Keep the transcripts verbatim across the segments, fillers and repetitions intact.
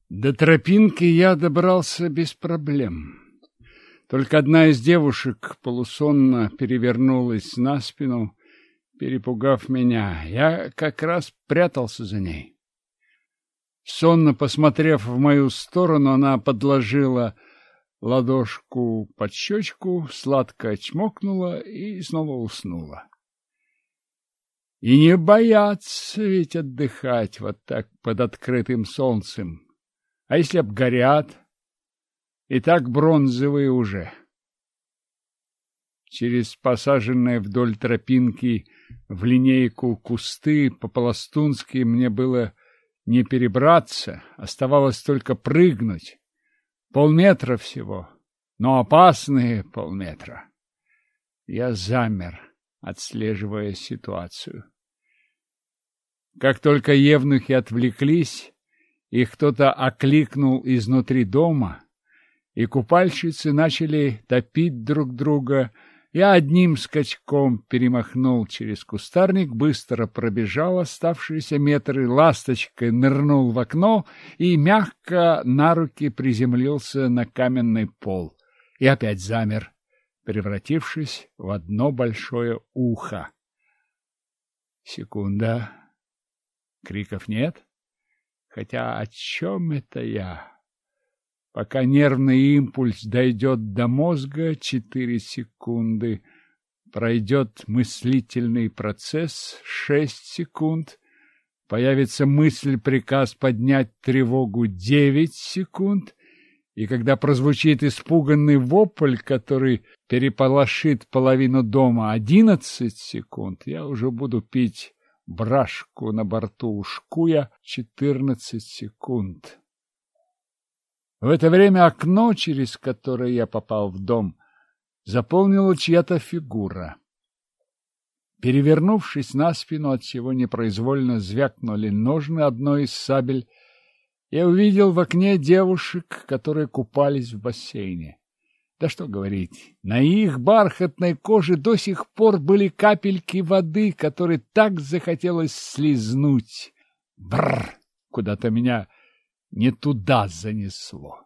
До тропинки я добрался без проблем. Только одна из девушек полусонно перевернулась на спину, перепугав меня. Я как раз прятался за ней. Сонно посмотрев в мою сторону, она подложила ладошку под щечку, сладко чмокнула и снова уснула. И не бояться ведь отдыхать вот так под открытым солнцем. А если обгорят? И так бронзовые уже. Через посаженные вдоль тропинки в линейку кусты по-пластунски мне было не перебраться, оставалось только прыгнуть. Полметра всего, но опасные полметра. Я замер, отслеживая ситуацию. Как только евнухи отвлеклись, их кто-то окликнул изнутри дома, и купальщицы начали топить друг друга. Я одним скачком перемахнул через кустарник, быстро пробежал оставшиеся метры, ласточкой нырнул в окно и мягко на руки приземлился на каменный пол. И опять замер, превратившись в одно большое ухо. Секунда. Криков нет. Хотя о чем это я? Пока нервный импульс дойдет до мозга, четыре секунды. Пройдет мыслительный процесс, шесть секунд. Появится мысль-приказ поднять тревогу, девять секунд. И когда прозвучит испуганный вопль, который переполошит половину дома, одиннадцать секунд, я уже буду пить брашку на борту ушкуя четырнадцать секунд. В это время окно, через которое я попал в дом, заполнила чья-то фигура. Перевернувшись на спину, отчего непроизвольно звякнули ножны одной из сабель, я увидел в окне девушек, которые купались в бассейне. Да что говорить, на их бархатной коже до сих пор были капельки воды, которые так захотелось слизнуть. Бррр! Куда-то меня не туда занесло.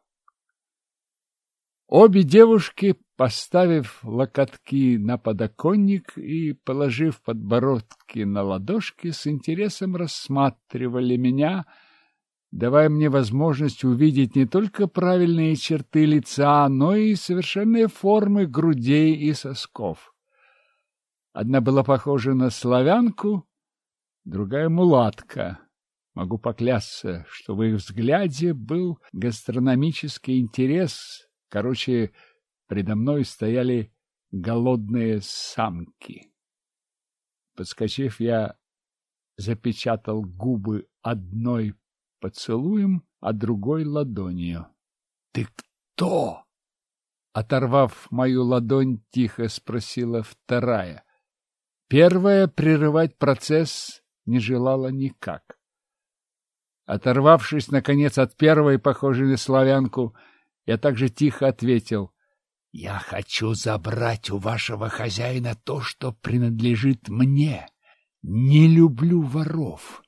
Обе девушки, поставив локотки на подоконник и положив подбородки на ладошки, с интересом рассматривали меня, давая мне возможность увидеть не только правильные черты лица, но и совершенные формы грудей и сосков. Одна была похожа на славянку, другая — мулатка. Могу поклясться, что в их взгляде был гастрономический интерес. Короче, предо мной стояли голодные самки. Подскочив, я запечатал губы одной поцелуем, а другой ладонью. — Ты кто? — оторвав мою ладонь, тихо спросила вторая. Первая прерывать процесс не желала никак. Оторвавшись, наконец, от первой, похожей на славянку, я также тихо ответил: — Я хочу забрать у вашего хозяина то, что принадлежит мне. Не люблю воров.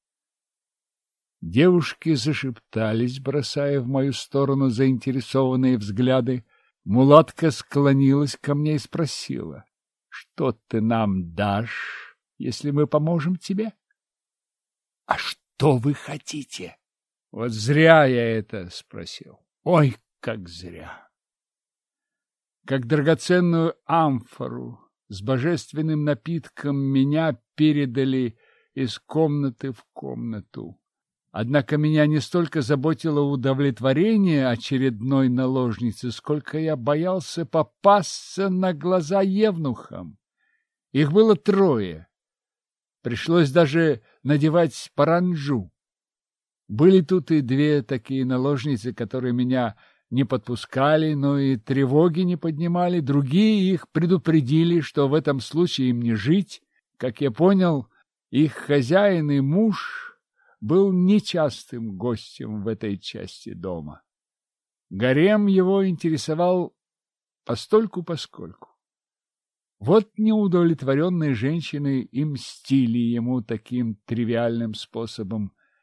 Девушки зашептались, бросая в мою сторону заинтересованные взгляды. Мулатка склонилась ко мне и спросила: — Что ты нам дашь, если мы поможем тебе? — А что вы хотите? — Вот зря я это спросил. Ой, как зря! Как драгоценную амфору с божественным напитком меня передали из комнаты в комнату. Однако меня не столько заботило удовлетворение очередной наложницы, сколько я боялся попасться на глаза евнухам. Их было трое. Пришлось даже надевать паранджу. Были тут и две такие наложницы, которые меня не подпускали, но и тревоги не поднимали. Другие их предупредили, что в этом случае им не жить. Как я понял, их хозяин и муж был нечастым гостем в этой части дома. Гарем его интересовал постольку-поскольку. Вот неудовлетворенные женщины и мстили ему таким тривиальным способом.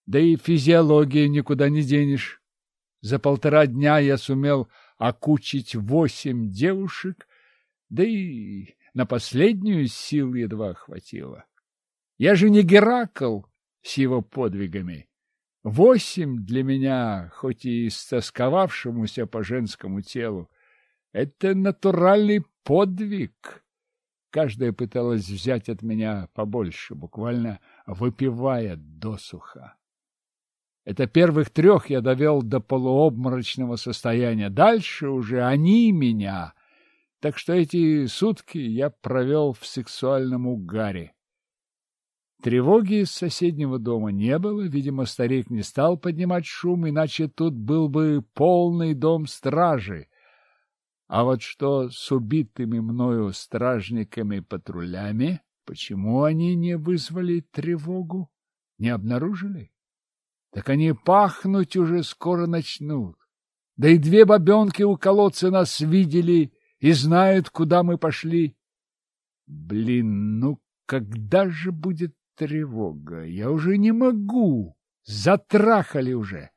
Да и физиологию никуда не денешь. За полтора дня я сумел окучить восемь девушек, да и на последнюю сил едва хватило. Я же не Геракл с его подвигами. Восемь для меня, хоть и истосковавшемуся по женскому телу, это натуральный подвиг. Каждая пыталась взять от меня побольше, буквально выпивая досуха. Это первых трех я довел до полуобморочного состояния. Дальше уже они меня. Так что эти сутки я провел в сексуальном угаре. Тревоги из соседнего дома не было. Видимо, старик не стал поднимать шум, иначе тут был бы полный дом стражи. А вот что с убитыми мною стражниками-патрулями, почему они не вызвали тревогу, не обнаружили? Так они пахнуть уже скоро начнут. Да и две бабенки у колодца нас видели и знают, куда мы пошли. Блин, ну когда же будет тревога? Я уже не могу. Затрахали уже.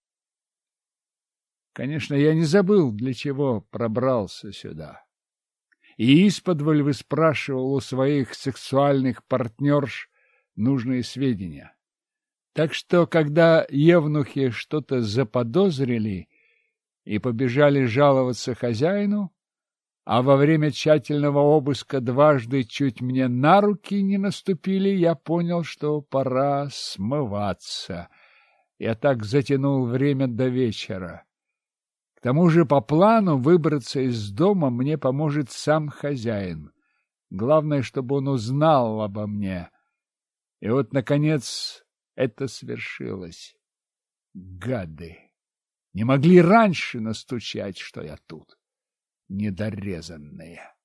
Конечно, я не забыл, для чего пробрался сюда. И исподволь выспрашивал у своих сексуальных партнерш нужные сведения. Так что, когда евнухи что-то заподозрили и побежали жаловаться хозяину, а во время тщательного обыска дважды чуть мне на руки не наступили, я понял, что пора смываться. Я так затянул время до вечера. К тому же по плану выбраться из дома мне поможет сам хозяин. Главное, чтобы он узнал обо мне. И вот, наконец, это свершилось. Гады! Не могли раньше настучать, что я тут. Недорезанные.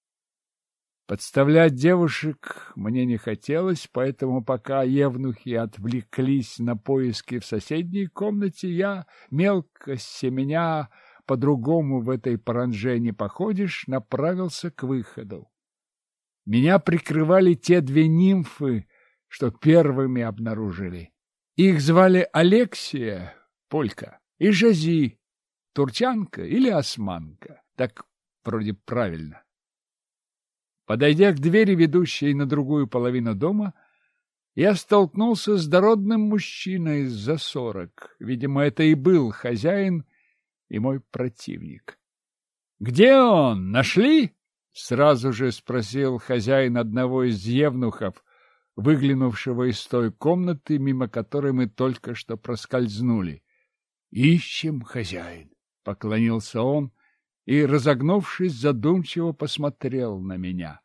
Подставлять девушек мне не хотелось, поэтому пока евнухи отвлеклись на поиски в соседней комнате, я, мелко семеня, по-другому в этой паранже не походишь, направился к выходу. Меня прикрывали те две нимфы, что первыми обнаружили. Их звали Алексия, полька, и Жази, турчанка или османка. Так вроде правильно. Подойдя к двери, ведущей на другую половину дома, я столкнулся с дородным мужчиной за сорок. Видимо, это и был хозяин и мой противник. — Где он? Нашли? — сразу же спросил хозяин одного из евнухов, выглянувшего из той комнаты, мимо которой мы только что проскользнули. — Ищем, хозяин, — поклонился он и, разогнувшись, задумчиво посмотрел на меня.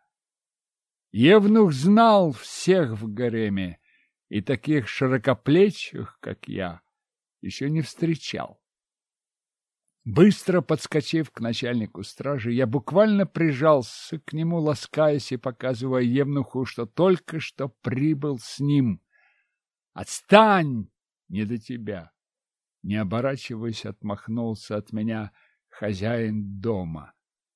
Евнух знал всех в гареме, и таких широкоплечих, как я, еще не встречал. Быстро подскочив к начальнику стражи, я буквально прижался к нему, ласкаясь и показывая евнуху, что только что прибыл с ним. «Отстань! Не до тебя!» Не оборачиваясь, отмахнулся от меня хозяин дома.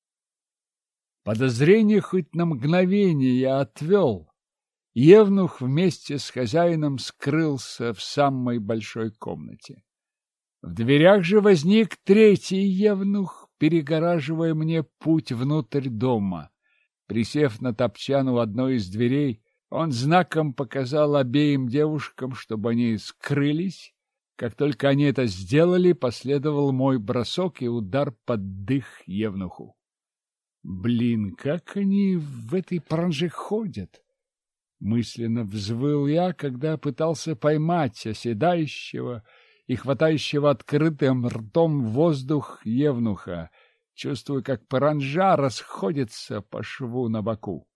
Подозрение хоть на мгновение я отвел. Евнух вместе с хозяином скрылся в самой большой комнате. В дверях же возник третий евнух, перегораживая мне путь внутрь дома. Присев на топчан у одной из дверей, он знаком показал обеим девушкам, чтобы они скрылись. Как только они это сделали, последовал мой бросок и удар под дых евнуху. Блин, как они в этой паранже ходят! Мысленно взвыл я, когда пытался поймать оседающего и хватающего открытым ртом воздух евнуха, чувствуя, как паранжа расходится по шву на боку.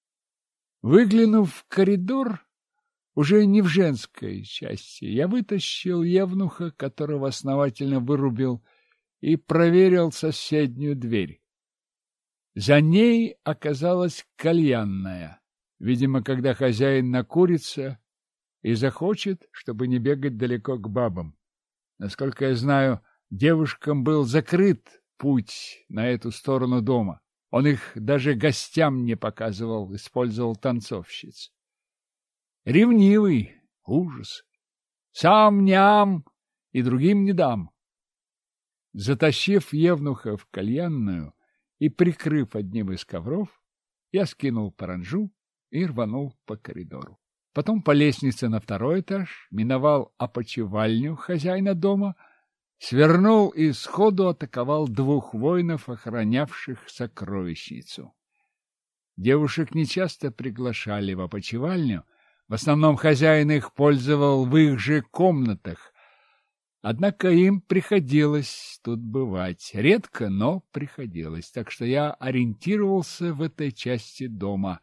Выглянув в коридор, уже не в женской части, я вытащил евнуха, которого основательно вырубил, и проверил соседнюю дверь. За ней оказалась кальянная. Видимо, когда хозяин накурится и захочет, чтобы не бегать далеко к бабам. Насколько я знаю, девушкам был закрыт путь на эту сторону дома. Он их даже гостям не показывал, использовал танцовщиц. Ревнивый, ужас. Сам ням и другим не дам. Затащив евнуха в кальянную и прикрыв одним из ковров, я скинул паранджу и рванул по коридору. Потом по лестнице на второй этаж, миновал опочивальню хозяина дома, свернул и сходу атаковал двух воинов, охранявших сокровищницу. Девушек нечасто приглашали в опочивальню, в основном хозяин их пользовал в их же комнатах, однако им приходилось тут бывать. Редко, но приходилось, так что я ориентировался в этой части дома.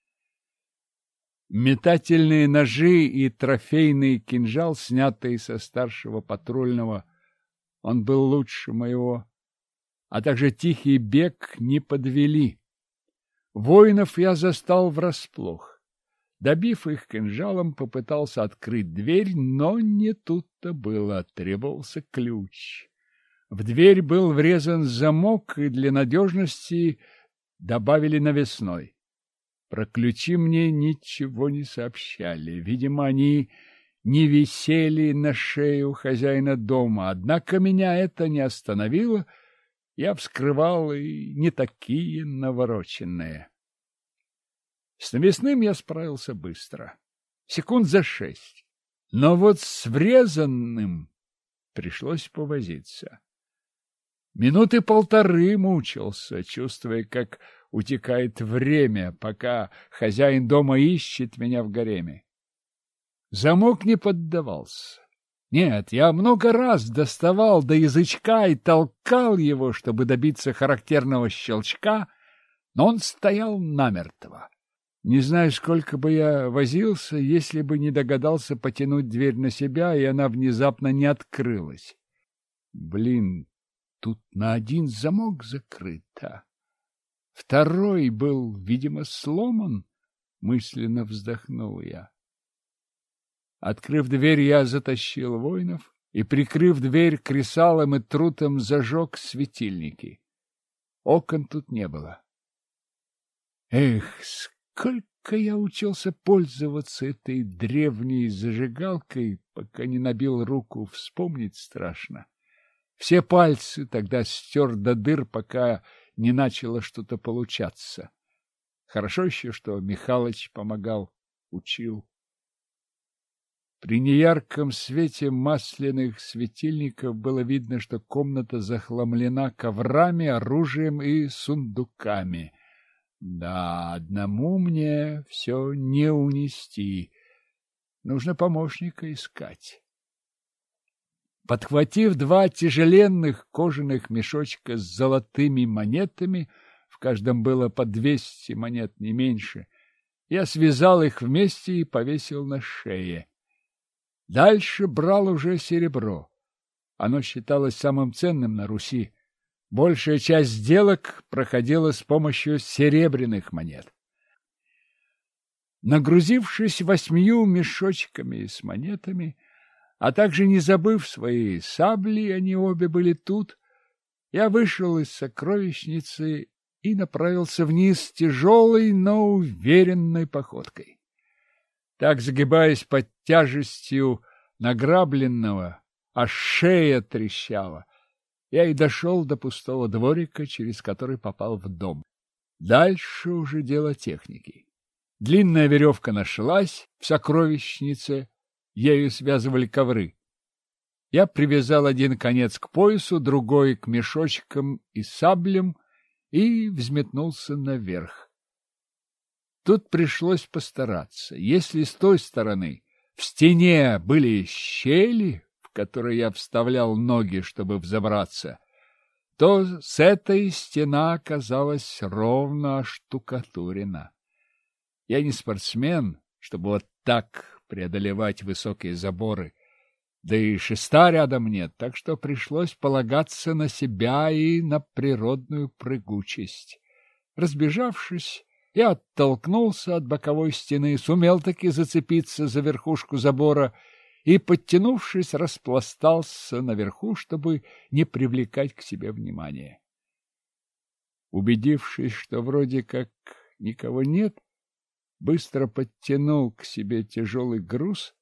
Метательные ножи и трофейный кинжал, снятый со старшего патрульного, он был лучше моего, а также тихий бег не подвели. Воинов я застал врасплох. Добив их кинжалом, попытался открыть дверь, но не тут-то было, требовался ключ. В дверь был врезан замок, и для надежности добавили навесной. Про ключи мне ничего не сообщали. Видимо, они не висели на шее у хозяина дома, однако меня это не остановило. Я вскрывал и не такие навороченные. С навесным я справился быстро, секунд за шесть, но вот с врезанным пришлось повозиться. Минуты полторы мучился, чувствуя, как утекает время, пока хозяин дома ищет меня в гареме. Замок не поддавался. Нет, я много раз доставал до язычка и толкал его, чтобы добиться характерного щелчка, но он стоял намертво. Не знаю, сколько бы я возился, если бы не догадался потянуть дверь на себя, и она внезапно не открылась. Блин, тут на один замок закрыто. Второй был, видимо, сломан, мысленно вздохнул я. Открыв дверь, я затащил воинов и, прикрыв дверь кресалом и трутом, зажег светильники. Окон тут не было. Эх, сколько я учился пользоваться этой древней зажигалкой, пока не набил руку, вспомнить страшно. Все пальцы тогда стер до дыр, пока не начало что-то получаться. Хорошо еще, что Михалыч помогал, учил. При неярком свете масляных светильников было видно, что комната захламлена коврами, оружием и сундуками. Да, одному мне все не унести. Нужно помощника искать. Подхватив два тяжеленных кожаных мешочка с золотыми монетами, в каждом было по двести монет, не меньше, я связал их вместе и повесил на шее. Дальше брал уже серебро. Оно считалось самым ценным на Руси. Большая часть сделок проходила с помощью серебряных монет. Нагрузившись восьмию мешочками с монетами, а также не забыв свои сабли, они обе были тут, я вышел из сокровищницы и направился вниз тяжелой, но уверенной походкой. Так, загибаясь под тяжестью награбленного, аж шея трещала, я и дошел до пустого дворика, через который попал в дом. Дальше уже дело техники. Длинная веревка нашлась в сокровищнице, ею связывали ковры. Я привязал один конец к поясу, другой к мешочкам и саблям и взметнулся наверх. Тут пришлось постараться. Если с той стороны в стене были щели, в которые я вставлял ноги, чтобы взобраться, то с этой стена оказалась ровно оштукатурена. Я не спортсмен, чтобы вот так преодолевать высокие заборы, да и шеста рядом нет, так что пришлось полагаться на себя и на природную прыгучесть. Разбежавшись, я оттолкнулся от боковой стены, сумел таки зацепиться за верхушку забора и, подтянувшись, распластался наверху, чтобы не привлекать к себе внимания. Убедившись, что вроде как никого нет, быстро подтянул к себе тяжелый груз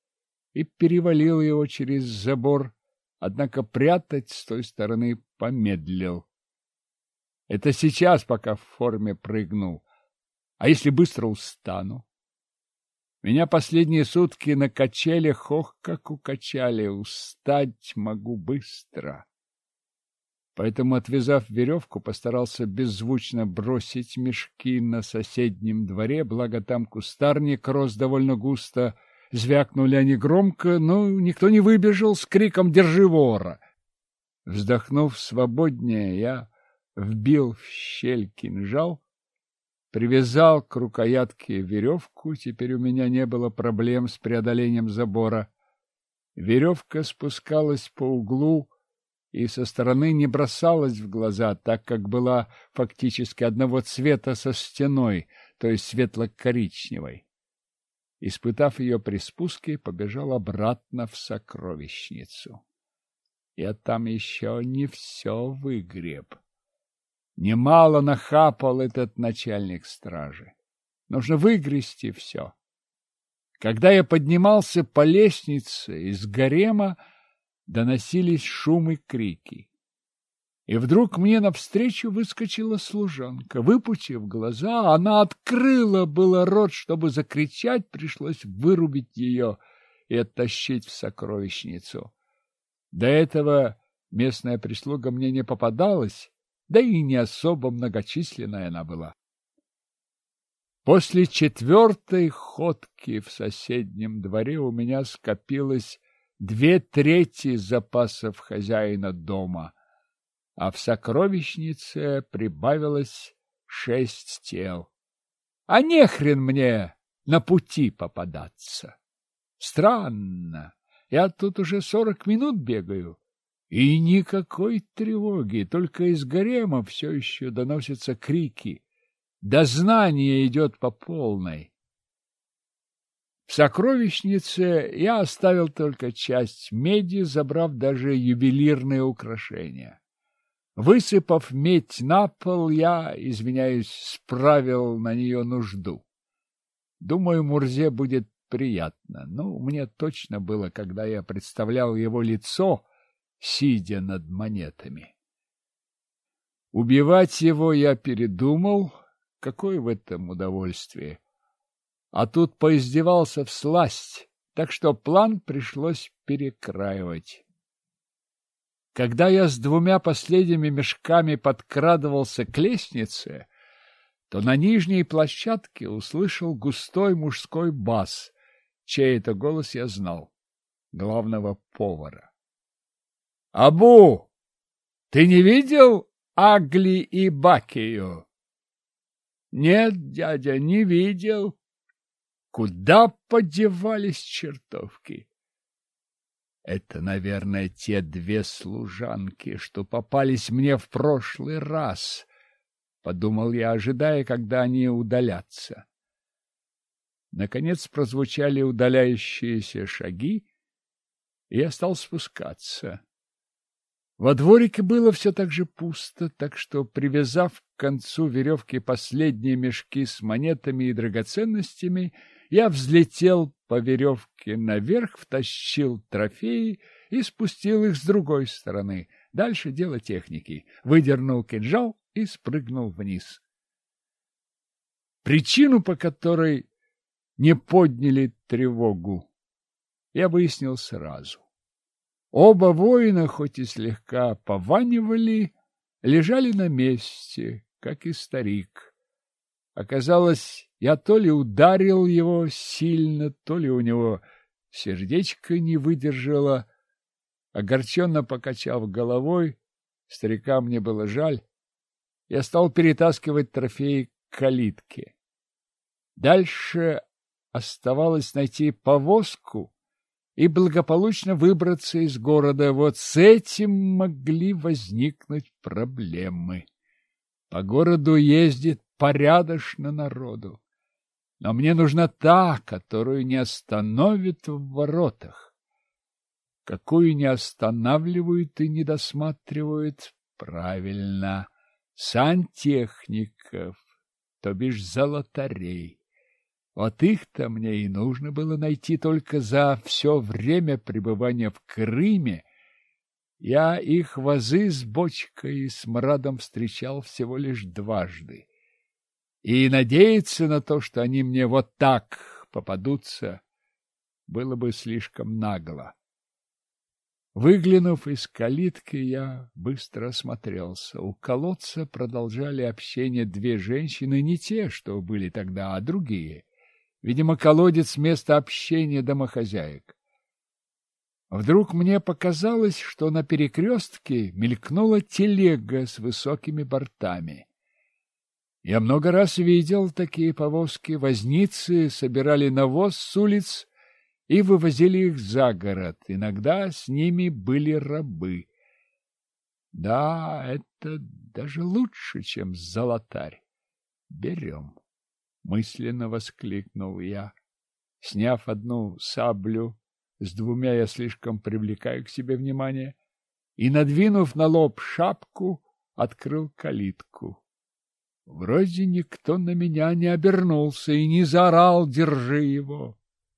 и перевалил его через забор, однако прятать с той стороны помедлил. Это сейчас, пока в форме прыгнул. А если быстро устану? Меня последние сутки на качелях, ох, как укачали, устать могу быстро. Поэтому, отвязав веревку, постарался беззвучно бросить мешки на соседнем дворе, благо там кустарник рос довольно густо. Звякнули они громко, но никто не выбежал с криком «Держи вора!». Вздохнув свободнее, я вбил в щель кинжал, привязал к рукоятке веревку, теперь у меня не было проблем с преодолением забора. Веревка спускалась по углу и со стороны не бросалась в глаза, так как была фактически одного цвета со стеной, то есть светло-коричневой. Испытав ее при спуске, побежал обратно в сокровищницу. Я там еще не все выгреб. Немало нахапал этот начальник стражи. Нужно выгрести все. Когда я поднимался по лестнице из гарема, доносились шум и крики. И вдруг мне навстречу выскочила служанка. Выпучив глаза, она открыла было рот, чтобы закричать, пришлось вырубить ее и оттащить в сокровищницу. До этого местная прислуга мне не попадалась, да и не особо многочисленная она была. После четвертой ходки в соседнем дворе у меня скопилось две трети запасов хозяина дома, а в сокровищнице прибавилось шесть тел. А нехрен мне на пути попадаться. Странно, я тут уже сорок минут бегаю, и никакой тревоги, только из гарема все еще доносятся крики. Дознание идет по полной. В сокровищнице я оставил только часть меди, забрав даже ювелирные украшения. Высыпав медь на пол, я, извиняюсь, справил на нее нужду. Думаю, Мурзе будет приятно. Ну, мне точно было, когда я представлял его лицо, сидя над монетами. Убивать его я передумал. Какое в этом удовольствие? А тут поиздевался всласть, так что план пришлось перекраивать. Когда я с двумя последними мешками подкрадывался к лестнице, то на нижней площадке услышал густой мужской бас, чей это голос я знал, главного повара. — Абу, ты не видел Агли и Бакию? — Нет, дядя, не видел. Куда подевались чертовки? Это, наверное, те две служанки, что попались мне в прошлый раз, — подумал я, ожидая, когда они удалятся. Наконец прозвучали удаляющиеся шаги, и я стал спускаться. Во дворике было все так же пусто, так что, привязав к концу веревки последние мешки с монетами и драгоценностями, я взлетел по веревке наверх, втащил трофеи и спустил их с другой стороны. Дальше дело техники. Выдернул кинжал и спрыгнул вниз. Причину, по которой не подняли тревогу, я выяснил сразу. Оба воина, хоть и слегка пованивали, лежали на месте, как и старик. Оказалось, я то ли ударил его сильно, то ли у него сердечко не выдержало. Огорченно покачав головой, старика мне было жаль, я стал перетаскивать трофеи к калитке. Дальше оставалось найти повозку и благополучно выбраться из города. Вот с этим могли возникнуть проблемы. По городу ездит порядочно народу, но мне нужна та, которую не остановят в воротах. Какую не останавливают и не досматривают? Правильно, сантехников, то бишь золотарей. Вот их-то мне и нужно было найти только за все время пребывания в Крыме. Я их вазы с бочкой и смрадом встречал всего лишь дважды. И надеяться на то, что они мне вот так попадутся, было бы слишком нагло. Выглянув из калитки, я быстро осмотрелся. У колодца продолжали общение две женщины, не те, что были тогда, а другие. Видимо, колодец — место общения домохозяек. Вдруг мне показалось, что на перекрестке мелькнула телега с высокими бортами. Я много раз видел такие повозки. Возницы собирали навоз с улиц и вывозили их за город. Иногда с ними были рабы. Да, это даже лучше, чем золотарь. Берем, мысленно воскликнул я. Сняв одну саблю, с двумя я слишком привлекаю к себе внимание, и, надвинув на лоб шапку, открыл калитку. Вроде никто на меня не обернулся и не заорал «Держи его!».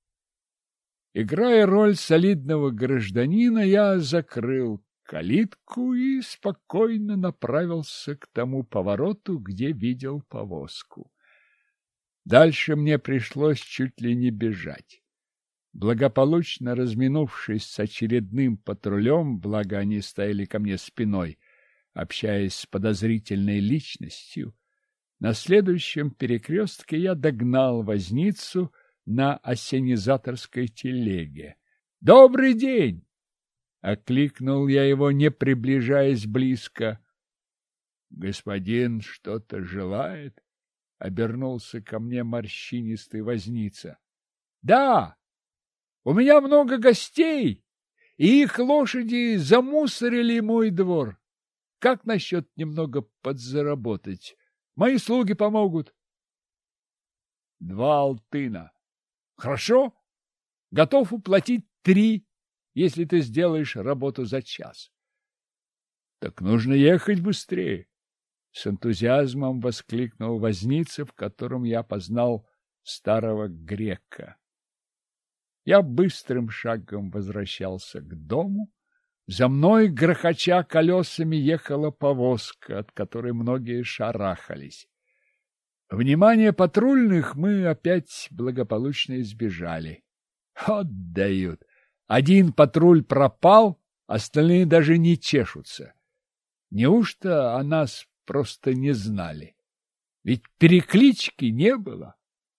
Играя роль солидного гражданина, я закрыл калитку и спокойно направился к тому повороту, где видел повозку. Дальше мне пришлось чуть ли не бежать. Благополучно разминувшись с очередным патрулем, благо они стояли ко мне спиной, общаясь с подозрительной личностью, на следующем перекрестке я догнал возницу на ассенизаторской телеге. «Добрый день!» — окликнул я его, не приближаясь близко. «Господин что-то желает?» — обернулся ко мне морщинистый возница. «Да! У меня много гостей, и их лошади замусорили мой двор. Как насчет немного подзаработать? Мои слуги помогут». «Два алтына». «Хорошо. Готов уплатить три, если ты сделаешь работу за час». «Так нужно ехать быстрее», — с энтузиазмом воскликнул возница, в котором я познал старого грека. Я быстрым шагом возвращался к дому. За мной, грохоча колесами, ехала повозка, от которой многие шарахались. Внимание патрульных мы опять благополучно избежали. Отдают. Один патруль пропал, остальные даже не чешутся. Неужто о нас просто не знали? Ведь переклички не было.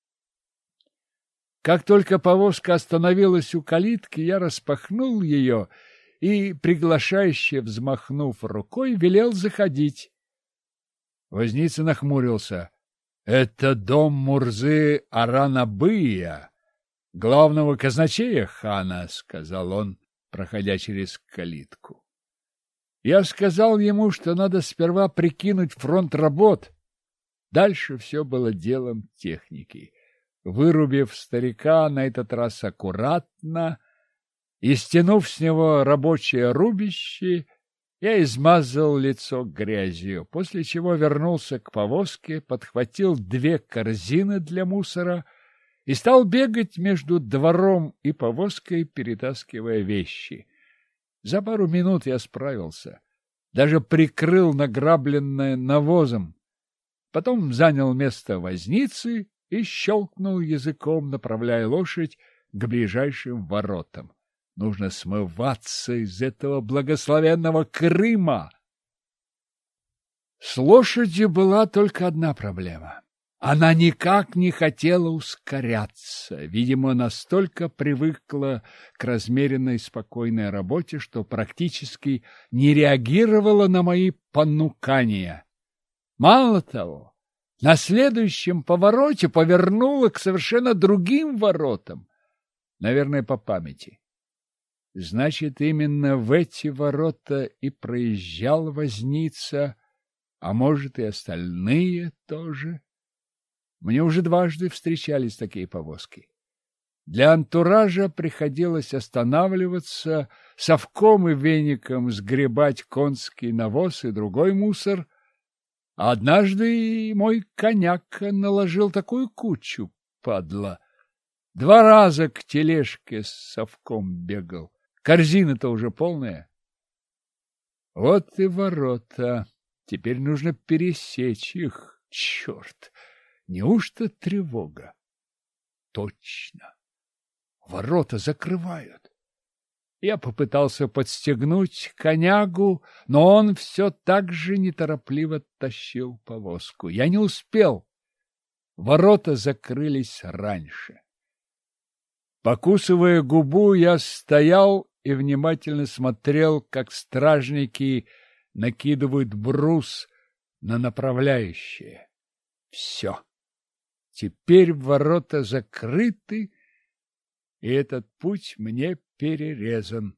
Как только повозка остановилась у калитки, я распахнул ее и, приглашающе взмахнув рукой, велел заходить. Возница нахмурился. — Это дом Мурзы Аранабыя, главного казначея хана, — сказал он, проходя через калитку. Я сказал ему, что надо сперва прикинуть фронт работ. Дальше все было делом техники. Вырубив старика на этот раз аккуратно и стянув с него рабочее рубище, я измазал лицо грязью, после чего вернулся к повозке, подхватил две корзины для мусора и стал бегать между двором и повозкой, перетаскивая вещи. За пару минут я справился, даже прикрыл награбленное навозом, потом занял место возницы и щелкнул языком, направляя лошадь к ближайшим воротам. Нужно смываться из этого благословенного Крыма. С лошадью была только одна проблема. Она никак не хотела ускоряться. Видимо, настолько привыкла к размеренной спокойной работе, что практически не реагировала на мои понукания. Мало того, на следующем повороте повернула к совершенно другим воротам. Наверное, по памяти. Значит, именно в эти ворота и проезжал возница, а может, и остальные тоже. Мне уже дважды встречались такие повозки. Для антуража приходилось останавливаться, совком и веником сгребать конский навоз и другой мусор. Однажды мой коняк наложил такую кучу падла. Два раза к тележке с совком бегал. Корзина-то уже полная. Вот и ворота. Теперь нужно пересечь их. Черт! Неужто тревога? Точно. Ворота закрывают. Я попытался подстегнуть конягу, но он все так же неторопливо тащил повозку. Я не успел. Ворота закрылись раньше. Покусывая губу, я стоял и внимательно смотрел, как стражники накидывают брус на направляющие. Все. Теперь ворота закрыты, и этот путь мне перерезан.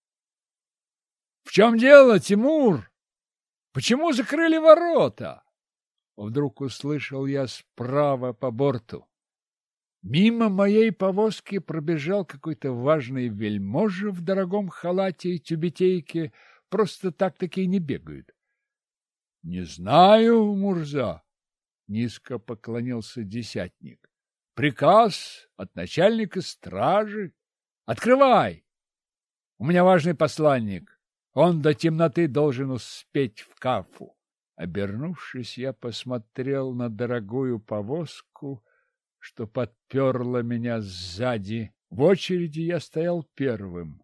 — В чем дело, Тимур? Почему закрыли ворота? Вдруг услышал я справа по борту. Мимо моей повозки пробежал какой-то важный вельможа в дорогом халате и тюбетейке. Просто так такие не бегают. — Не знаю, Мурза, — низко поклонился десятник. — Приказ от начальника стражи. Открывай! У меня важный посланник. Он до темноты должен успеть в Кафу. Обернувшись, я посмотрел на дорогую повозку, что подперла меня сзади. В очереди я стоял первым.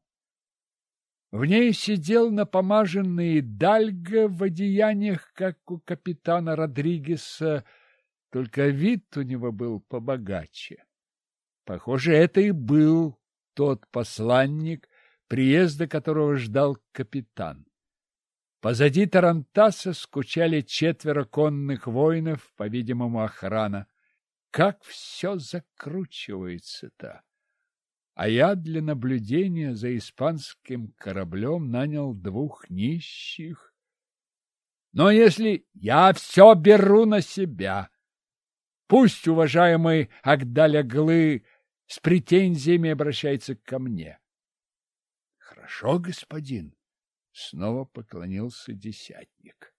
В ней сидел напомаженный Дальго в одеяниях, как у капитана Родригеса, только вид у него был побогаче. Похоже, это и был тот посланник, приезда которого ждал капитан. Позади тарантаса скучали четверо конных воинов, по-видимому, охрана. Как все закручивается-то! А я для наблюдения за испанским кораблем нанял двух нищих. Но если я все беру на себя, пусть уважаемый Агдаль-Аглы с претензиями обращается ко мне. — Хорошо, господин, — снова поклонился десятник.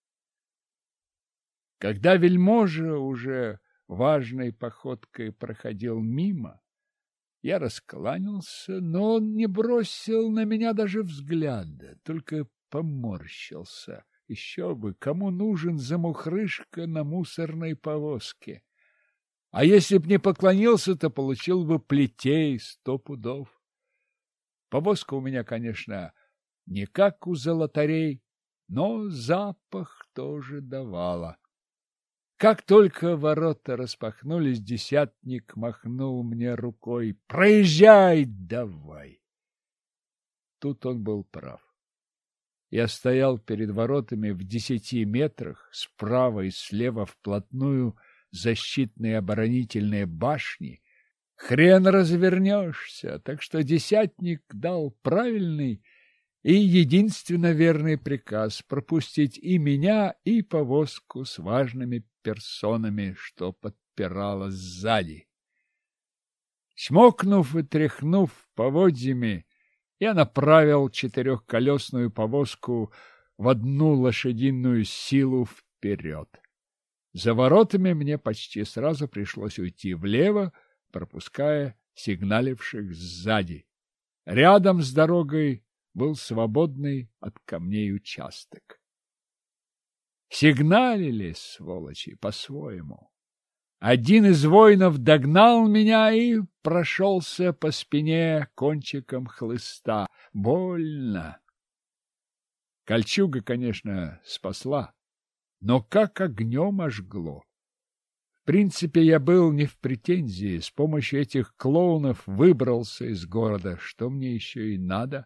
Когда вельможа уже важной походкой проходил мимо, я раскланялся, но он не бросил на меня даже взгляда, только поморщился. Еще бы, кому нужен замухрышка на мусорной повозке? А если б не поклонился, то получил бы плетей сто пудов. Повозка у меня, конечно, не как у золотарей, но запах тоже давала. Как только ворота распахнулись, десятник махнул мне рукой. «Проезжай давай!» Тут он был прав. Я стоял перед воротами в десяти метрах, справа и слева вплотную защитные оборонительные башни. Хрен развернешься, так что десятник дал правильный и единственно верный приказ пропустить и меня, и повозку с важными персонами, что подпирала сзади. Чмокнув и тряхнув поводьями, я направил четырехколесную повозку в одну лошадиную силу вперед. За воротами мне почти сразу пришлось уйти влево, пропуская сигналивших сзади. Рядом с дорогой был свободный от камней участок. Сигналили, сволочи, по-своему. Один из воинов догнал меня и прошелся по спине кончиком хлыста. Больно. Кольчуга, конечно, спасла, но как огнем ожгло. В принципе, я был не в претензии. С помощью этих клоунов выбрался из города. Что мне еще и надо?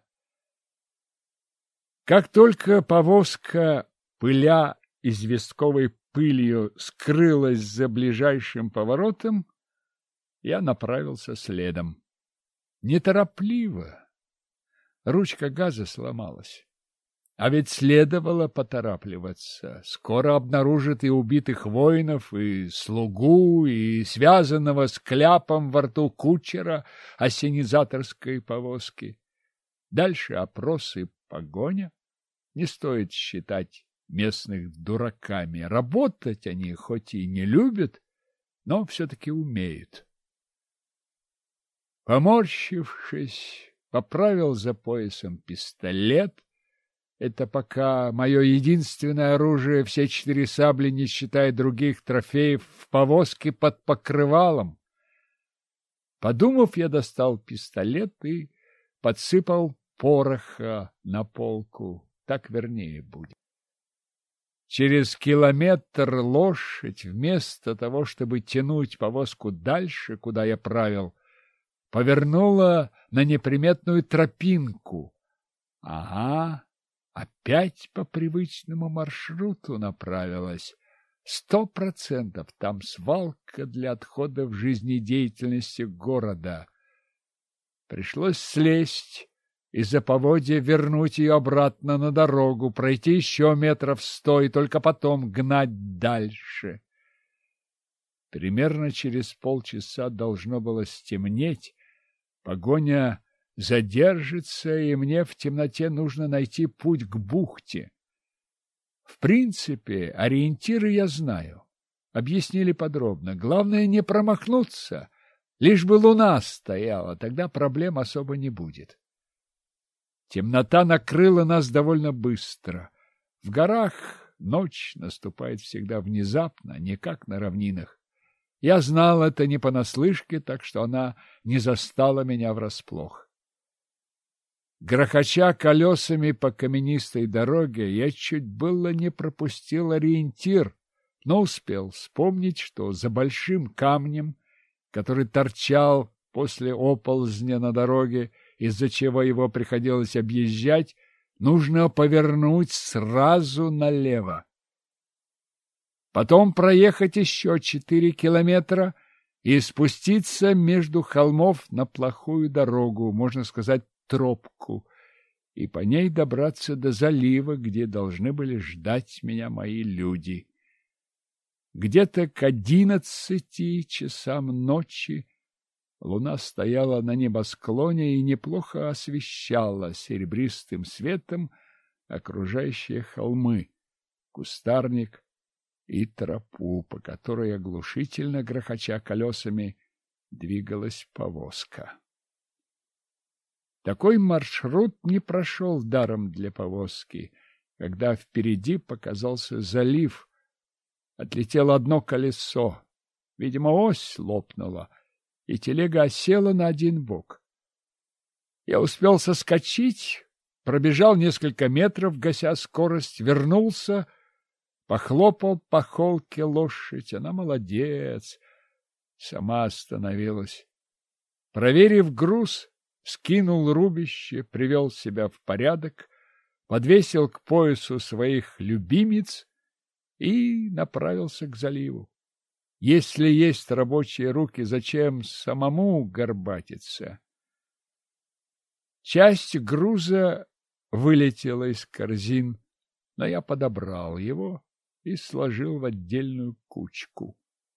Как только повозка, пыля известковой пылью, скрылась за ближайшим поворотом, я направился следом. Неторопливо. Ручка газа сломалась. А ведь следовало поторапливаться. Скоро обнаружат и убитых воинов, и слугу, и связанного с кляпом во рту кучера ассенизаторской повозки. Дальше опрос и погоня. Не стоит считать местных дураками. Работать они хоть и не любят, но все-таки умеют. Поморщившись, поправил за поясом пистолет. Это пока мое единственное оружие, все четыре сабли, не считая других трофеев, в повозке под покрывалом. Подумав, я достал пистолет и подсыпал пороха на полку. Так вернее будет. Через километр лошадь, вместо того, чтобы тянуть повозку дальше, куда я правил, повернула на неприметную тропинку. Ага, опять по привычному маршруту направилась. Сто процентов там свалка для отходов жизнедеятельности города. Пришлось слезть и за поводья вернуть ее обратно на дорогу, пройти еще метров сто и только потом гнать дальше. Примерно через полчаса должно было стемнеть. Погоня задержится, и мне в темноте нужно найти путь к бухте. В принципе, ориентиры я знаю. Объяснили подробно. Главное не промахнуться. Лишь бы луна стояла, тогда проблем особо не будет. Темнота накрыла нас довольно быстро. В горах ночь наступает всегда внезапно, не как на равнинах. Я знал это не понаслышке, так что она не застала меня врасплох. Грохоча колесами по каменистой дороге, я чуть было не пропустил ориентир, но успел вспомнить, что за большим камнем, который торчал после оползня на дороге, из-за чего его приходилось объезжать, нужно повернуть сразу налево. Потом проехать еще четыре километра и спуститься между холмов на плохую дорогу, можно сказать, тропку, и по ней добраться до залива, где должны были ждать меня мои люди. Где-то к одиннадцати часам ночи луна стояла на небосклоне и неплохо освещала серебристым светом окружающие холмы, кустарник и тропу, по которой, оглушительно грохоча колесами, двигалась повозка. Такой маршрут не прошел даром для повозки, когда впереди показался залив. Отлетело одно колесо, видимо, ось лопнула, и телега осела на один бок. Я успел соскочить, пробежал несколько метров, гася скорость, вернулся, похлопал по холке лошадь. Она молодец, сама остановилась. Проверив груз, скинул рубище, привел себя в порядок, подвесил к поясу своих любимиц и направился к заливу. Если есть рабочие руки, зачем самому горбатиться? Часть груза вылетела из корзин, но я подобрал его и сложил в отдельную кучку.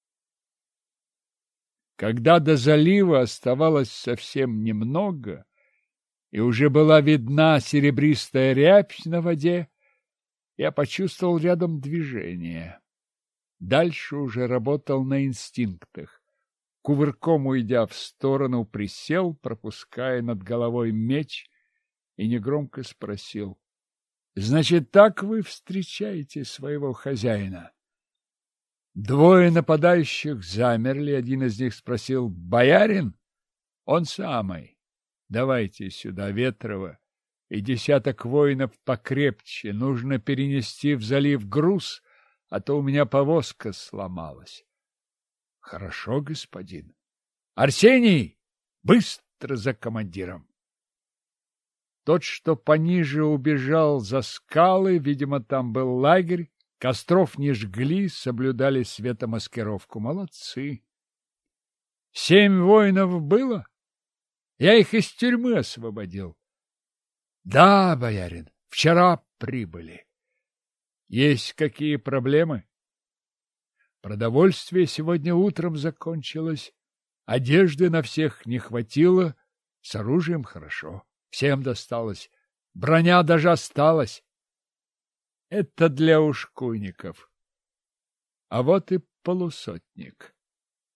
Когда до залива оставалось совсем немного, и уже была видна серебристая рябь на воде, я почувствовал рядом движение. Дальше уже работал на инстинктах. Кувырком уйдя в сторону, присел, пропуская над головой меч, и негромко спросил: — Значит, так вы встречаете своего хозяина? Двое нападающих замерли, один из них спросил: — Боярин? — Он самый. Давайте сюда Ветрова и десяток воинов покрепче. Нужно перенести в залив груз, а то у меня повозка сломалась. — Хорошо, господин. — Арсений! Быстро за командиром! Тот, что пониже, убежал за скалы, видимо, там был лагерь. Костров не жгли, соблюдали светомаскировку. Молодцы! Семь воинов было? Я их из тюрьмы освободил. Да, боярин, вчера прибыли. Есть какие проблемы? Продовольствие сегодня утром закончилось. Одежды на всех не хватило. С оружием хорошо. Всем досталось. Броня даже осталась. Это для ушкуйников. А вот и полусотник.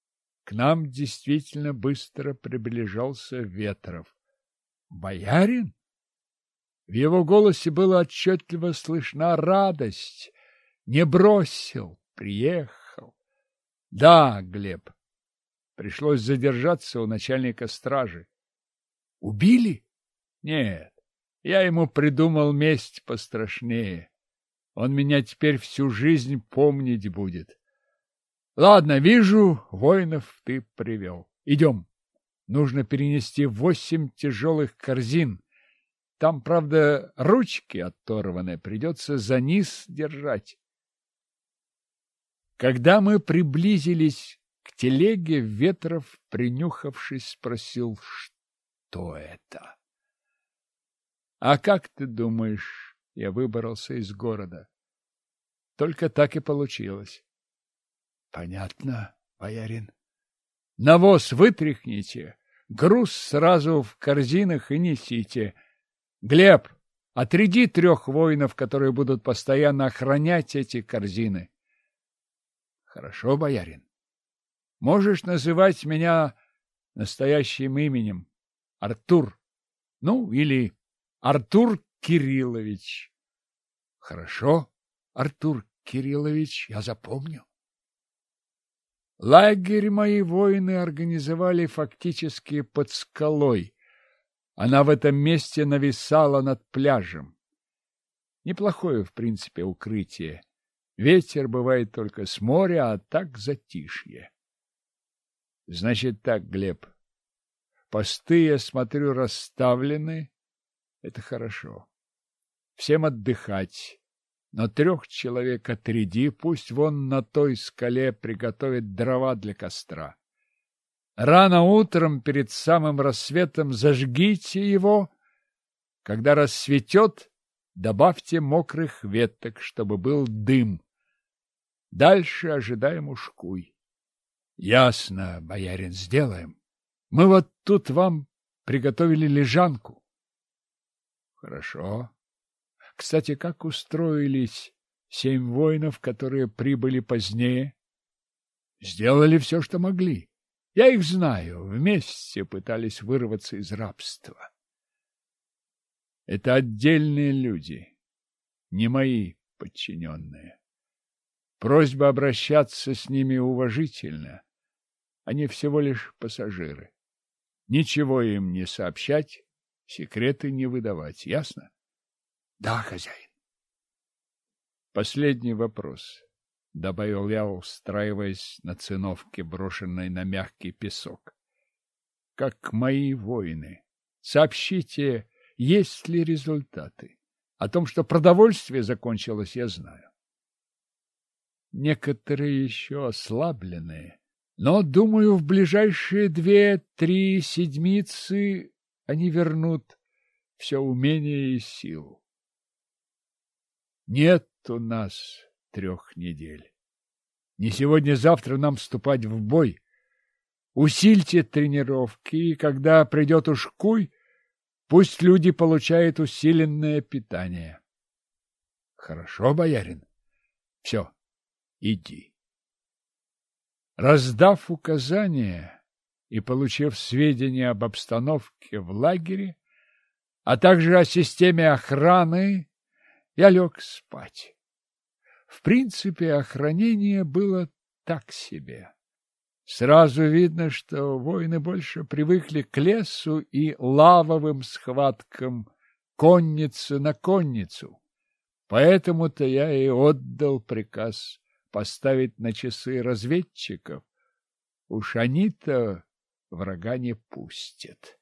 К нам действительно быстро приближался Ветров. «Боярин?» В его голосе была отчетливо слышна радость. «Не бросил, приехал». «Да, Глеб, пришлось задержаться у начальника стражи». «Убили?» «Нет, я ему придумал месть пострашнее. Он меня теперь всю жизнь помнить будет. Ладно, вижу, воинов ты привел. Идем. Нужно перенести восемь тяжелых корзин. Там, правда, ручки оторваны, придется за низ держать». Когда мы приблизились к телеге, Ветров, принюхавшись, спросил, что это. «А как ты думаешь, я выбрался из города?» Только так и получилось. «Понятно, боярин. Навоз вытряхните, груз сразу в корзинах и несите. Глеб, отряди трех воинов, которые будут постоянно охранять эти корзины». «Хорошо, боярин. Можешь называть меня настоящим именем. Артур. Ну, или Артур Кириллович». «Хорошо, Артур Кириллович, я запомню». Лагерь мои воины организовали фактически под скалой. Она в этом месте нависала над пляжем. Неплохое, в принципе, укрытие. Ветер бывает только с моря, а так затишье. Значит так, Глеб, посты, я смотрю, расставлены. Это хорошо. Всем отдыхать. Но трех человек отряди, пусть вон на той скале приготовят дрова для костра. Рано утром, перед самым рассветом, зажгите его. Когда рассветет, добавьте мокрых веток, чтобы был дым. Дальше ожидаем ушкуй. Ясно, боярин, сделаем. Мы вот тут вам приготовили лежанку. Хорошо. Кстати, как устроились семь воинов, которые прибыли позднее? Сделали все, что могли. Я их знаю, вместе пытались вырваться из рабства. Это отдельные люди, не мои подчиненные. Просьба обращаться с ними уважительно. Они всего лишь пассажиры. Ничего им не сообщать, секреты не выдавать. Ясно? Да, хозяин. Последний вопрос, — добавил я, устраиваясь на циновке, брошенной на мягкий песок. Как мои воины, сообщите, есть ли результаты. О том, что продовольствие закончилось, я знаю. Некоторые еще ослабленные, но, думаю, в ближайшие две-три седмицы они вернут все умение и силу. Нет у нас трех недель. Не сегодня-завтра нам вступать в бой. Усильте тренировки, и когда придет ушкуй, пусть люди получают усиленное питание. Хорошо, боярин. Все, иди. Раздав указания и получив сведения об обстановке в лагере, а также о системе охраны, я лег спать. В принципе, охранение было так себе. Сразу видно, что воины больше привыкли к лесу и лавовым схваткам, конницы на конницу. Поэтому-то я и отдал приказ поставить на часы разведчиков. Уж они-то врага не пустят.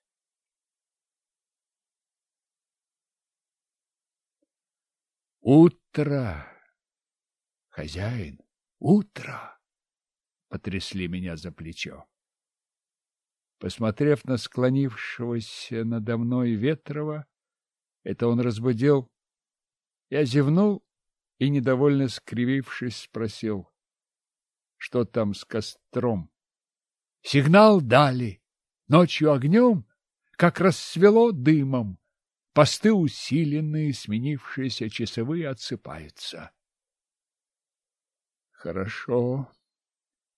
Утро! Хозяин, утро! Потрясли меня за плечо. Посмотрев на склонившегося надо мной Ветрова, это он разбудил, я зевнул и, недовольно скривившись, спросил, что там с костром. Сигнал дали. Ночью огнем, как рассвело дымом. Посты усиленные, сменившиеся часовые отсыпаются. Хорошо.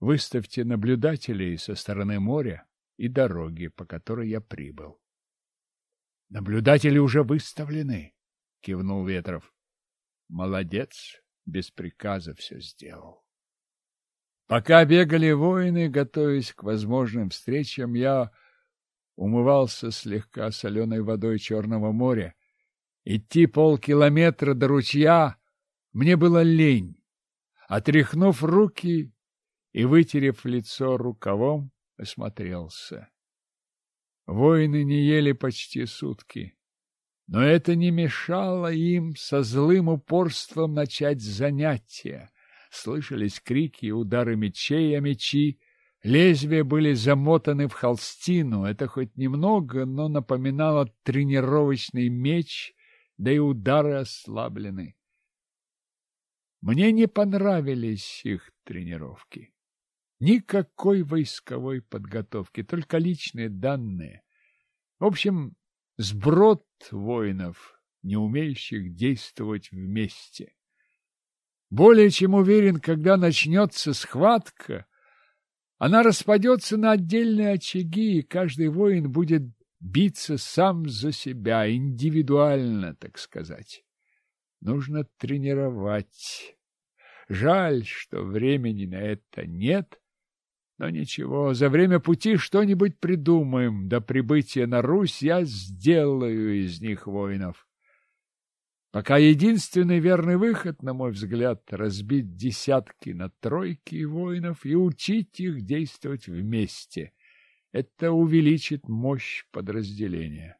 Выставьте наблюдателей со стороны моря и дороги, по которой я прибыл. — Наблюдатели уже выставлены, — кивнул Ветров. — Молодец, без приказа все сделал. Пока бегали воины, готовясь к возможным встречам, я умывался слегка соленой водой Черного моря. Идти полкилометра до ручья мне было лень. Отряхнув руки и вытерев лицо рукавом, осмотрелся. Воины не ели почти сутки, но это не мешало им со злым упорством начать занятия. Слышались крики и удары мечей о мечи, лезвия были замотаны в холстину, это хоть немного, но напоминало тренировочный меч, да и удары ослаблены. Мне не понравились их тренировки. Никакой войсковой подготовки, только личные данные. В общем, сброд воинов, не умеющих действовать вместе. Более чем уверен, когда начнется схватка, она распадется на отдельные очаги, и каждый воин будет биться сам за себя, индивидуально, так сказать. Нужно тренировать. Жаль, что времени на это нет, но ничего, за время пути что-нибудь придумаем. До прибытия на Русь я сделаю из них воинов. Пока единственный верный выход, на мой взгляд, разбить десятки на тройки воинов и учить их действовать вместе. Это увеличит мощь подразделения.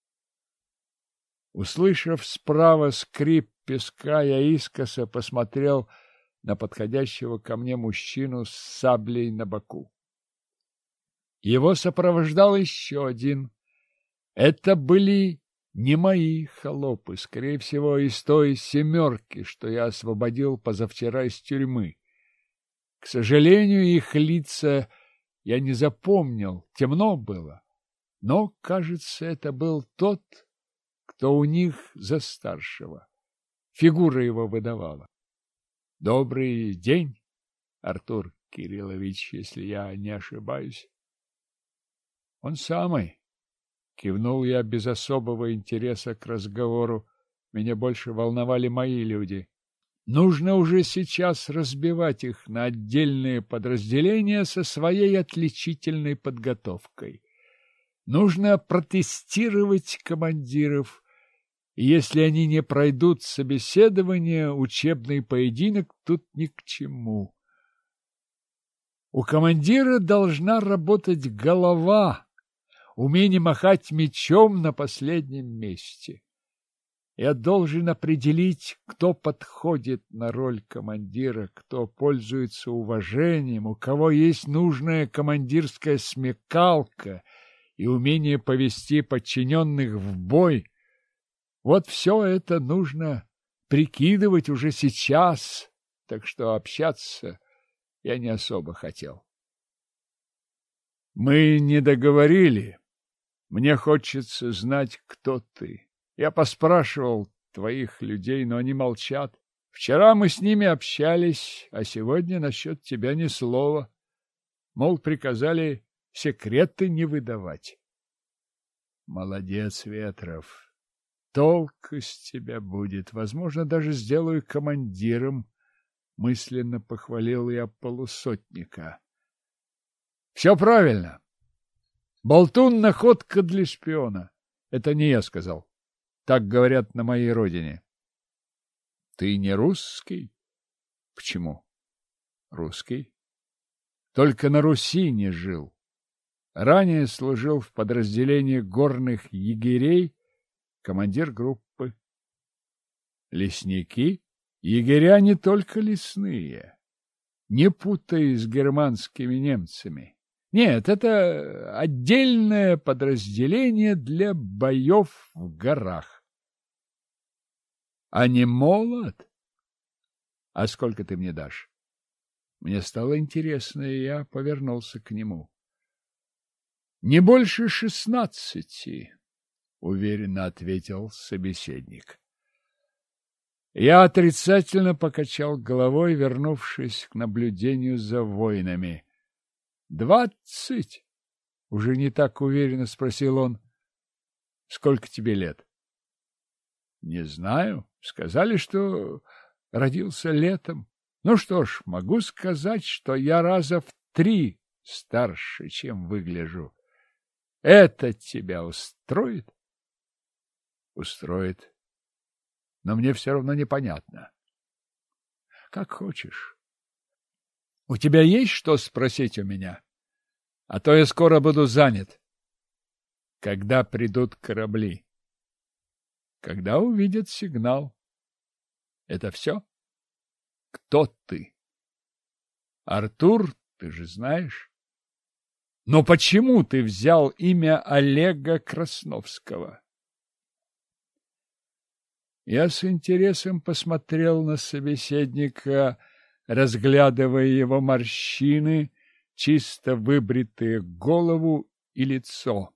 Услышав справа скрип песка, я искоса посмотрел на подходящего ко мне мужчину с саблей на боку. Его сопровождал еще один. Это были не мои холопы, скорее всего, из той семерки, что я освободил позавчера из тюрьмы. К сожалению, их лица я не запомнил, темно было, но, кажется, это был тот, кто у них за старшего. Фигура его выдавала. Добрый день, Артур Кириллович, если я не ошибаюсь. Он самый. Кивнул я без особого интереса к разговору. Меня больше волновали мои люди. Нужно уже сейчас разбивать их на отдельные подразделения со своей отличительной подготовкой. Нужно протестировать командиров. И если они не пройдут собеседование, учебный поединок тут ни к чему. У командира должна работать голова, умение махать мечом на последнем месте. Я должен определить, кто подходит на роль командира, кто пользуется уважением, у кого есть нужная командирская смекалка и умение повести подчиненных в бой. Вот все это нужно прикидывать уже сейчас, так что общаться я не особо хотел. Мы не договорили. Мне хочется знать, кто ты. Я поспрашивал твоих людей, но они молчат. Вчера мы с ними общались, а сегодня насчет тебя ни слова. Мол, приказали секреты не выдавать. Молодец, Ветров. Толк из тебя будет. Возможно, даже сделаю командиром. Мысленно похвалил я полусотника. Все правильно. Болтун — находка для шпиона. Это не я сказал. Так говорят на моей родине. Ты не русский? Почему? Русский. Только на Руси не жил. Ранее служил в подразделении горных егерей, командир группы. Лесники? Егеря не только лесные. Не путай с германскими немцами. Нет, это отдельное подразделение для боев в горах. А не молод? А сколько ты мне дашь? Мне стало интересно, и я повернулся к нему. Не больше шестнадцати, уверенно ответил собеседник. Я отрицательно покачал головой, вернувшись к наблюдению за воинами. «Двадцать?» — уже не так уверенно спросил он. «Сколько тебе лет?» «Не знаю. Сказали, что родился летом. Ну что ж, могу сказать, что я раза в три старше, чем выгляжу. Это тебя устроит?» «Устроит. Но мне все равно непонятно». «Как хочешь. У тебя есть что спросить у меня? А то я скоро буду занят». «Когда придут корабли?» «Когда увидят сигнал». «Это все? Кто ты?» «Артур, ты же знаешь». «Но почему ты взял имя Олега Красновского?» Я с интересом посмотрел на собеседника, разглядывая его морщины, чисто выбритые голову и лицо.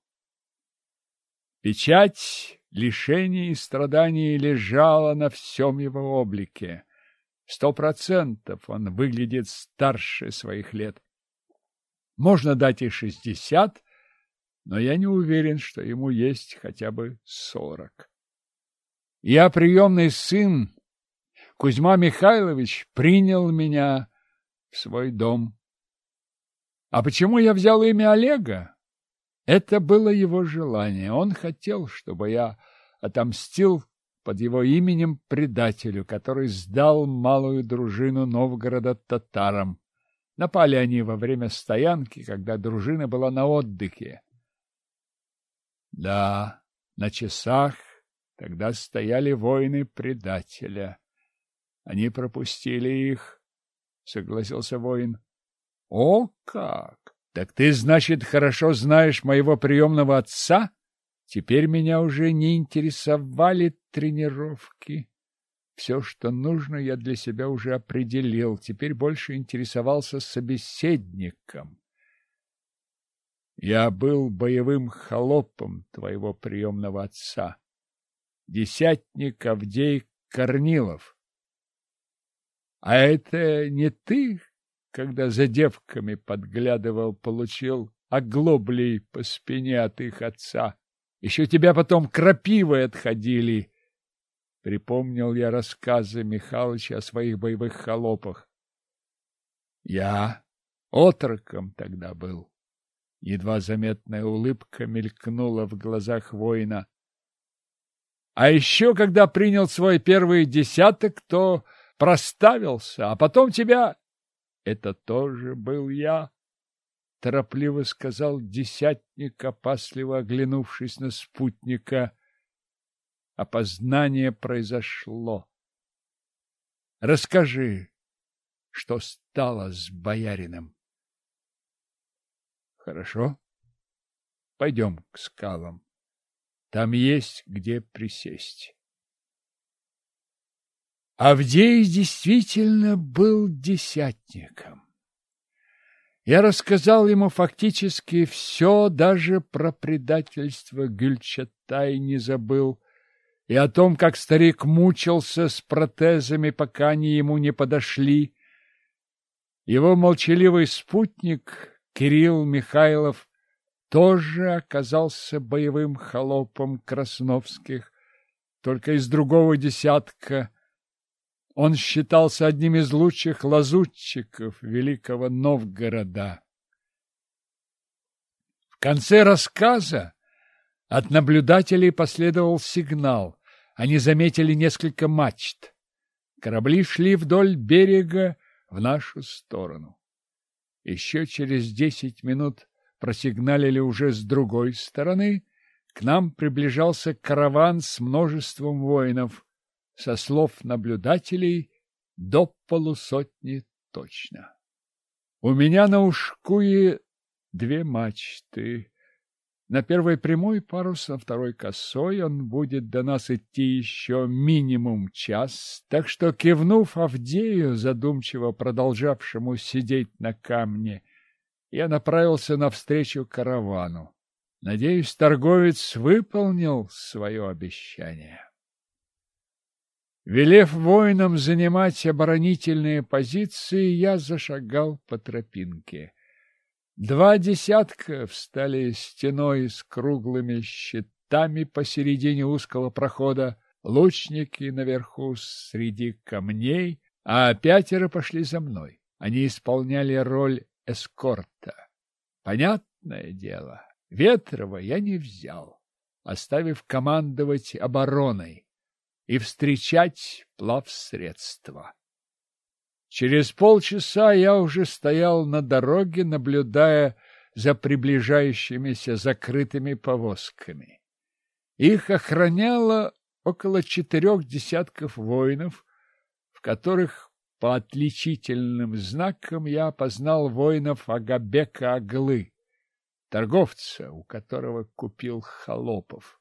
Печать лишений и страданий лежала на всем его облике. Сто процентов он выглядит старше своих лет. Можно дать и шестьдесят, но я не уверен, что ему есть хотя бы сорок. Я приемный сын. Кузьма Михайлович принял меня в свой дом. А почему я взял имя Олега? Это было его желание. Он хотел, чтобы я отомстил под его именем предателю, который сдал малую дружину Новгорода татарам. Напали они во время стоянки, когда дружина была на отдыхе. Да, на часах тогда стояли воины предателя. Они пропустили их, — согласился воин. — О, как! Так ты, значит, хорошо знаешь моего приемного отца? Теперь меня уже не интересовали тренировки. Все, что нужно, я для себя уже определил. Теперь больше интересовался собеседником. Я был боевым холопом твоего приемного отца, десятник Авдей Корнилов. А это не ты, когда за девками подглядывал, получил оглоблей по спине от их отца? Еще тебя потом крапивой отходили. Припомнил я рассказы Михалыча о своих боевых холопах. Я отроком тогда был. Едва заметная улыбка мелькнула в глазах воина. А еще, когда принял свой первый десяток, то проставился, а потом тебя... Это тоже был я, — торопливо сказал десятник, опасливо оглянувшись на спутника. Опознание произошло. Расскажи, что стало с боярином. Хорошо. Пойдем к скалам. Там есть где присесть. Авдей действительно был десятником. Я рассказал ему фактически все, даже про предательство Гюльчатай не забыл, и о том, как старик мучился с протезами, пока они ему не подошли. Его молчаливый спутник Кирилл Михайлов тоже оказался боевым холопом Красновских, только из другого десятка. Он считался одним из лучших лазутчиков великого Новгорода. В конце рассказа от наблюдателей последовал сигнал. Они заметили несколько мачт. Корабли шли вдоль берега в нашу сторону. Еще через десять минут просигналили уже с другой стороны. К нам приближался караван с множеством воинов. Со слов наблюдателей, до полусотни точно. У меня на Ушкуе две мачты. На первой прямой парус, на второй косой. Он будет до нас идти еще минимум час. Так что, кивнув Авдею, задумчиво продолжавшему сидеть на камне, я направился навстречу каравану. Надеюсь, торговец выполнил свое обещание. Велев воинам занимать оборонительные позиции, я зашагал по тропинке. Два десятка встали стеной с круглыми щитами посередине узкого прохода, лучники наверху среди камней, а пятеро пошли за мной. Они исполняли роль эскорта. Понятное дело, Ветрова я не взял, оставив командовать обороной и встречать плавсредства. Через полчаса я уже стоял на дороге, наблюдая за приближающимися закрытыми повозками. Их охраняло около четырех десятков воинов, в которых по отличительным знакам я опознал воинов Агабека Аглы, торговца, у которого купил холопов.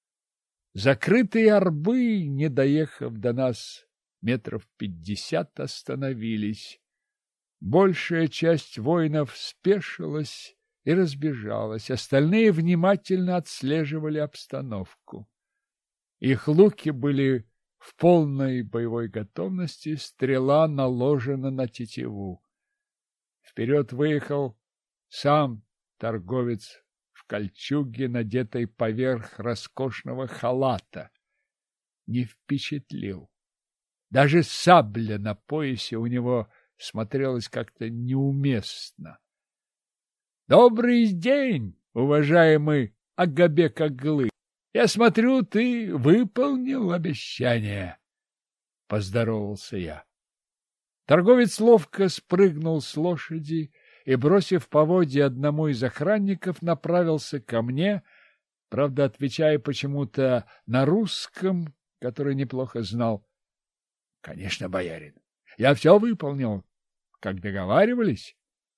Закрытые арбы, не доехав до нас метров пятьдесят, остановились. Большая часть воинов спешилась и разбежалась, остальные внимательно отслеживали обстановку. Их луки были в полной боевой готовности, стрела наложена на тетиву. Вперед выехал сам торговец в кольчуге, надетой поверх роскошного халата. Не впечатлил. Даже сабля на поясе у него смотрелась как-то неуместно. — Добрый день, уважаемый Агабек Аглы! Я смотрю, ты выполнил обещание, — поздоровался я. Торговец ловко спрыгнул с лошади и, бросив поводья одному из охранников, направился ко мне, правда, отвечая почему-то на русском, который неплохо знал. — Конечно, боярин, я все выполнил, как договаривались.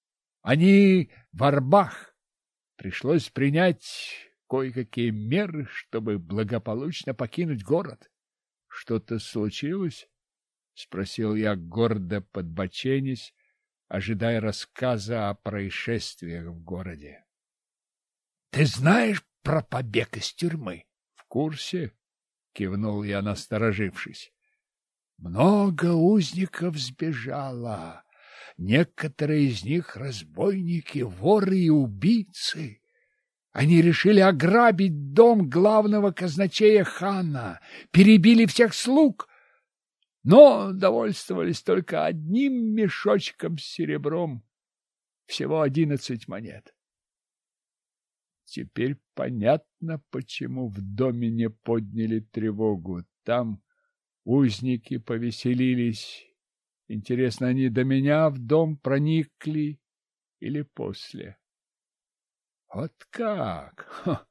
Они в арбах. Пришлось принять кое-какие меры, чтобы благополучно покинуть город. — Что-то случилось? — спросил я, гордо подбоченясь, ожидая рассказа о происшествиях в городе. — Ты знаешь про побег из тюрьмы? — В курсе, — кивнул я, насторожившись. — Много узников сбежало. Некоторые из них разбойники, воры и убийцы. Они решили ограбить дом главного казначея хана, перебили всех слуг, но довольствовались только одним мешочком с серебром, всего одиннадцать монет. Теперь понятно, почему в доме не подняли тревогу. Там узники повеселились. Интересно, они до меня в дом проникли или после? Вот как? Ха.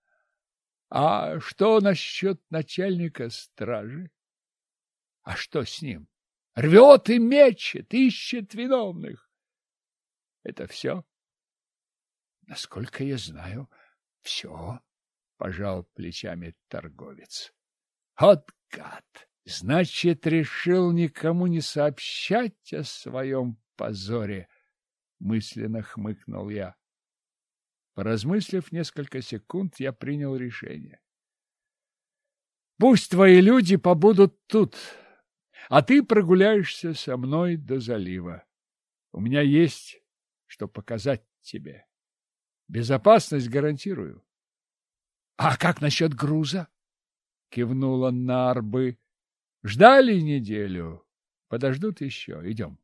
А что насчет начальника стражи? А что с ним? Рвет и мечет, ищет виновных. Это все? Насколько я знаю, все, пожал плечами торговец. Вот гад! Значит, решил никому не сообщать о своем позоре, мысленно хмыкнул я. Поразмыслив несколько секунд, я принял решение. Пусть твои люди побудут тут, а ты прогуляешься со мной до залива. У меня есть что показать тебе. Безопасность гарантирую. — А как насчет груза? — кивнула на арбы. — Ждали неделю. Подождут еще. Идем.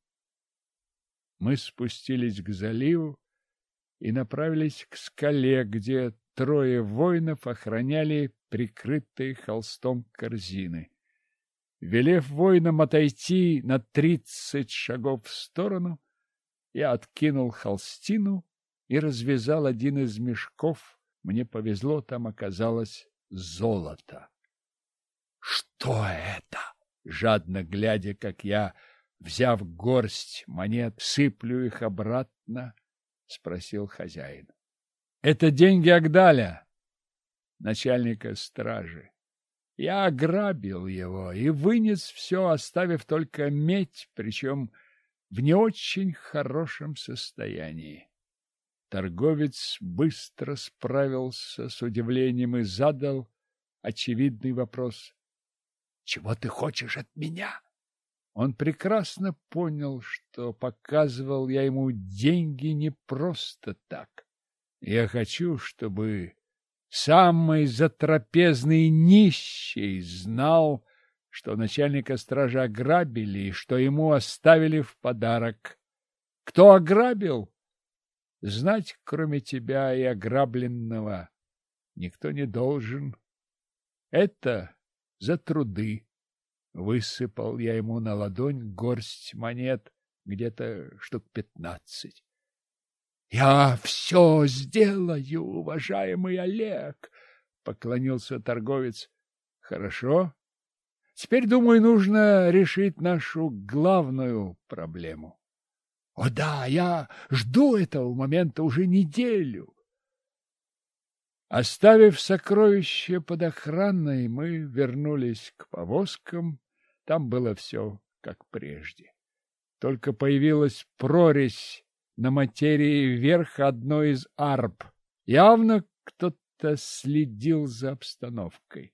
Мы спустились к заливу и направились к скале, где трое воинов охраняли прикрытые холстом корзины. Велев воинам отойти на тридцать шагов в сторону, я откинул холстину и развязал один из мешков. Мне повезло, там оказалось золото. — Что это? Жадно глядя, как я, взяв горсть монет, сыплю их обратно, спросил хозяин. — Это деньги Агдаля, начальника стражи. Я ограбил его и вынес все, оставив только медь, причем в не очень хорошем состоянии. Торговец быстро справился с удивлением и задал очевидный вопрос. — Чего ты хочешь от меня? Он прекрасно понял, что показывал я ему деньги не просто так. Я хочу, чтобы самый затрапезный нищий знал, что начальника стражи ограбили и что ему оставили в подарок. Кто ограбил? Знать, кроме тебя и ограбленного, никто не должен. Это за труды. Высыпал я ему на ладонь горсть монет, где-то штук пятнадцать. — Я все сделаю, уважаемый Олег, — поклонился торговец. — Хорошо. Теперь, думаю, нужно решить нашу главную проблему. — О да, я жду этого момента уже неделю. Оставив сокровища под охраной, мы вернулись к повозкам. Там было все как прежде. Только появилась прорезь на материи верха одной из арб. Явно кто-то следил за обстановкой.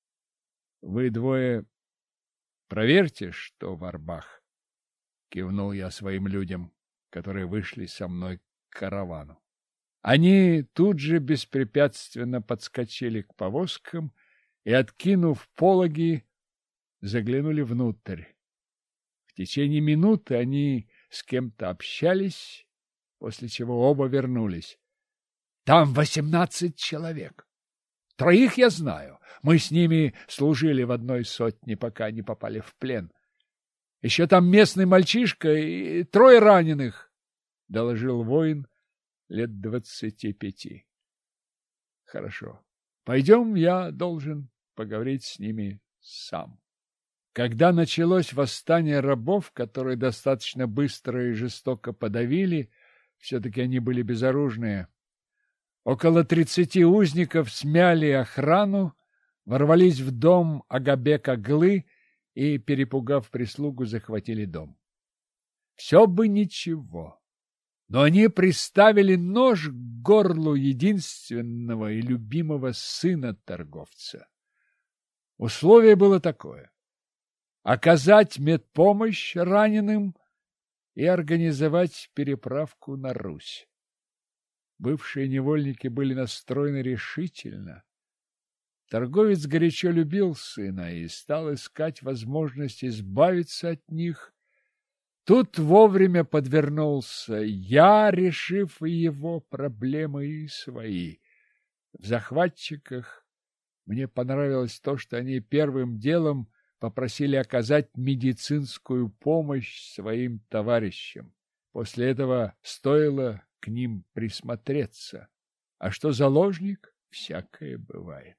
Вы двое проверьте, что в арбах, — кивнул я своим людям, которые вышли со мной к каравану. Они тут же беспрепятственно подскочили к повозкам и, откинув пологи, заглянули внутрь. В течение минуты они с кем-то общались, после чего оба вернулись. Там восемнадцать человек. Троих я знаю. Мы с ними служили в одной сотне, пока не попали в плен. Еще там местный мальчишка и трое раненых, — доложил воин лет двадцати пяти. Хорошо. Пойдем, я должен поговорить с ними сам. Когда началось восстание рабов, которые достаточно быстро и жестоко подавили, все-таки они были безоружные, около тридцати узников смяли охрану, ворвались в дом Агабек-Аглы и, перепугав прислугу, захватили дом. Все бы ничего. Но они приставили нож к горлу единственного и любимого сына торговца. Условие было такое: оказать медпомощь раненым и организовать переправку на Русь. Бывшие невольники были настроены решительно. Торговец горячо любил сына и стал искать возможность избавиться от них. Тут вовремя подвернулся я, решив и его проблемы, и свои. В захватчиках мне понравилось то, что они первым делом попросили оказать медицинскую помощь своим товарищам. После этого стоило к ним присмотреться. А что заложник? Всякое бывает.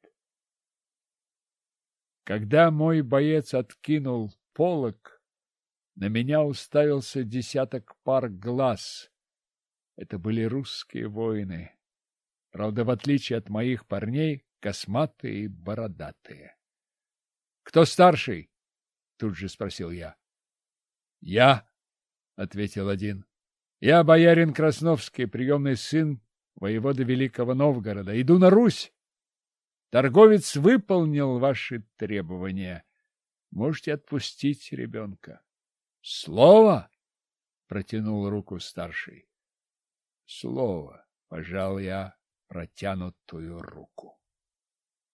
Когда мой боец откинул полог, на меня уставился десяток пар глаз. Это были русские воины. Правда, в отличие от моих парней, косматые и бородатые. — Кто старший? — тут же спросил я. — Я, — ответил один. — Я боярин Красновский, приемный сын воевода Великого Новгорода. Иду на Русь. Торговец выполнил ваши требования. Можете отпустить ребенка. — Слово? — протянул руку старший. — Слово, — пожал я протянутую руку.